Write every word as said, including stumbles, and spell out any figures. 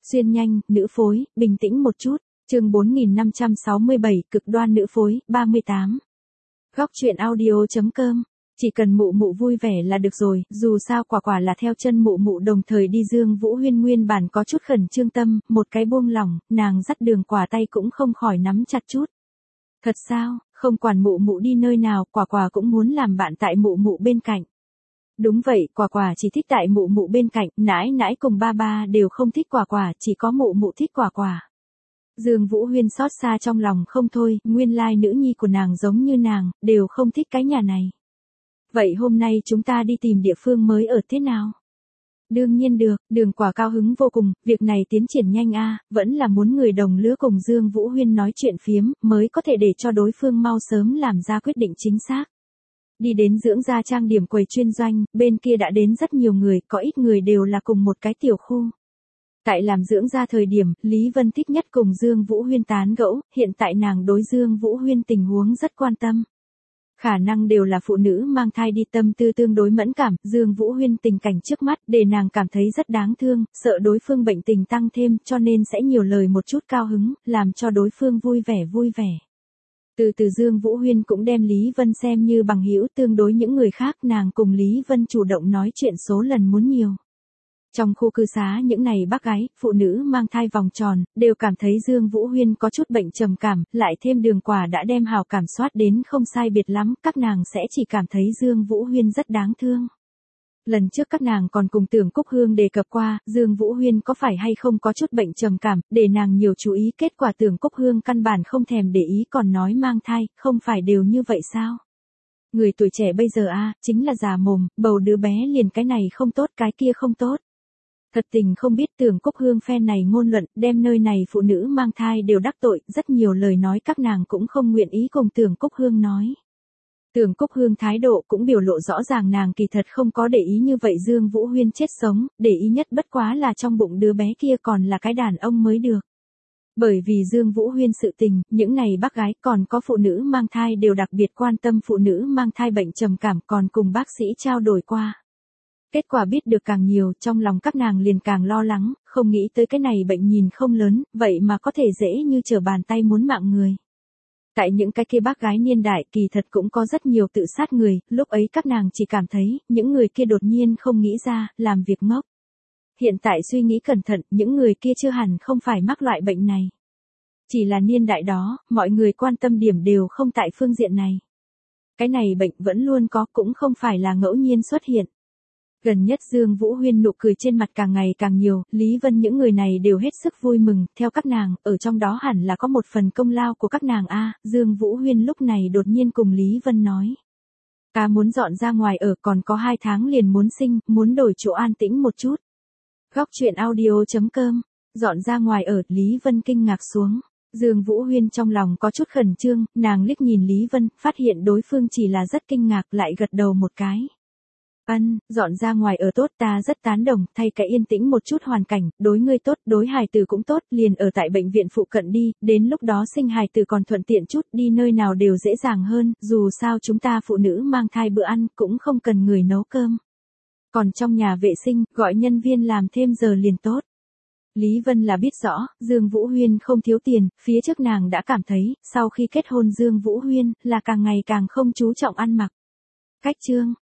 Xuyên nhanh, nữ phối, bình tĩnh một chút. Chương bốn nghìn năm trăm sáu mươi bảy, cực đoan nữ phối, ba mươi tám. Góc truyện audio chấm com. Chỉ cần mụ mụ vui vẻ là được rồi, dù sao quả quả là theo chân mụ mụ đồng thời đi. Dương Vũ Huyên nguyên bản có chút khẩn trương tâm, một cái buông lỏng, nàng dắt Đường Quả tay cũng không khỏi nắm chặt chút. Thật sao, không quản mụ mụ đi nơi nào, quả quả cũng muốn làm bạn tại mụ mụ bên cạnh. Đúng vậy, quả quả chỉ thích tại mụ mụ bên cạnh, nãi nãi cùng ba ba đều không thích quả quả, chỉ có mụ mụ thích quả quả. Dương Vũ Huyên xót xa trong lòng không thôi, nguyên lai nữ nhi của nàng giống như nàng, đều không thích cái nhà này. Vậy hôm nay chúng ta đi tìm địa phương mới ở thế nào? Đương nhiên được, Đường Quả cao hứng vô cùng, việc này tiến triển nhanh a, vẫn là muốn người đồng lứa cùng Dương Vũ Huyên nói chuyện phiếm, mới có thể để cho đối phương mau sớm làm ra quyết định chính xác. Đi đến dưỡng da trang điểm quầy chuyên doanh, bên kia đã đến rất nhiều người, có ít người đều là cùng một cái tiểu khu. Tại làm dưỡng da thời điểm, Lý Vân thích nhất cùng Dương Vũ Huyên tán gẫu, hiện tại nàng đối Dương Vũ Huyên tình huống rất quan tâm. Khả năng đều là phụ nữ mang thai đi, tâm tư tương đối mẫn cảm, Dương Vũ Huyên tình cảnh trước mắt để nàng cảm thấy rất đáng thương, sợ đối phương bệnh tình tăng thêm cho nên sẽ nhiều lời một chút cao hứng, làm cho đối phương vui vẻ vui vẻ. Từ từ Dương Vũ Huyên cũng đem Lý Vân xem như bằng hữu, tương đối những người khác nàng cùng Lý Vân chủ động nói chuyện số lần muốn nhiều. Trong khu cư xá những này bác gái, phụ nữ mang thai vòng tròn, đều cảm thấy Dương Vũ Huyên có chút bệnh trầm cảm, lại thêm Đường Quả đã đem hào cảm soát đến không sai biệt lắm, các nàng sẽ chỉ cảm thấy Dương Vũ Huyên rất đáng thương. Lần trước các nàng còn cùng Tưởng Cúc Hương đề cập qua, Dương Vũ Huyên có phải hay không có chút bệnh trầm cảm, để nàng nhiều chú ý, kết quả Tưởng Cúc Hương căn bản không thèm để ý còn nói mang thai, không phải đều như vậy sao? Người tuổi trẻ bây giờ a, chính là già mồm, bầu đứa bé liền cái này không tốt cái kia không tốt. Thật tình không biết Tưởng Cúc Hương phen này ngôn luận, đem nơi này phụ nữ mang thai đều đắc tội, rất nhiều lời nói các nàng cũng không nguyện ý cùng Tưởng Cúc Hương nói. Tưởng Cúc Hương thái độ cũng biểu lộ rõ ràng nàng kỳ thật không có để ý như vậy Dương Vũ Huyên chết sống, để ý nhất bất quá là trong bụng đứa bé kia còn là cái đàn ông mới được. Bởi vì Dương Vũ Huyên sự tình, những này bác gái còn có phụ nữ mang thai đều đặc biệt quan tâm phụ nữ mang thai bệnh trầm cảm, còn cùng bác sĩ trao đổi qua. Kết quả biết được càng nhiều, trong lòng các nàng liền càng lo lắng, không nghĩ tới cái này bệnh nhìn không lớn, vậy mà có thể dễ như trở bàn tay muốn mạng người. Tại những cái kia bác gái niên đại kỳ thật cũng có rất nhiều tự sát người, lúc ấy các nàng chỉ cảm thấy, những người kia đột nhiên không nghĩ ra, làm việc ngốc. Hiện tại suy nghĩ cẩn thận, những người kia chưa hẳn không phải mắc loại bệnh này. Chỉ là niên đại đó, mọi người quan tâm điểm đều không tại phương diện này. Cái này bệnh vẫn luôn có, cũng không phải là ngẫu nhiên xuất hiện. Gần nhất Dương Vũ Huyên nụ cười trên mặt càng ngày càng nhiều, Lý Vân những người này đều hết sức vui mừng, theo các nàng, ở trong đó hẳn là có một phần công lao của các nàng a. Dương Vũ Huyên lúc này đột nhiên cùng Lý Vân nói. Ta muốn dọn ra ngoài ở, còn có hai tháng liền muốn sinh, muốn đổi chỗ an tĩnh một chút. Góc truyện audio chấm com, dọn ra ngoài ở, Lý Vân kinh ngạc xuống. Dương Vũ Huyên trong lòng có chút khẩn trương, nàng liếc nhìn Lý Vân, phát hiện đối phương chỉ là rất kinh ngạc, lại gật đầu một cái. Ân, dọn ra ngoài ở tốt, ta rất tán đồng, thay cái yên tĩnh một chút hoàn cảnh, đối ngươi tốt, đối hài tử cũng tốt, liền ở tại bệnh viện phụ cận đi, đến lúc đó sinh hài tử còn thuận tiện chút, đi nơi nào đều dễ dàng hơn, dù sao chúng ta phụ nữ mang thai bữa ăn, cũng không cần người nấu cơm. Còn trong nhà vệ sinh, gọi nhân viên làm thêm giờ liền tốt. Lý Vân là biết rõ, Dương Vũ Huyên không thiếu tiền, phía trước nàng đã cảm thấy, sau khi kết hôn Dương Vũ Huyên, là càng ngày càng không chú trọng ăn mặc. Cách chương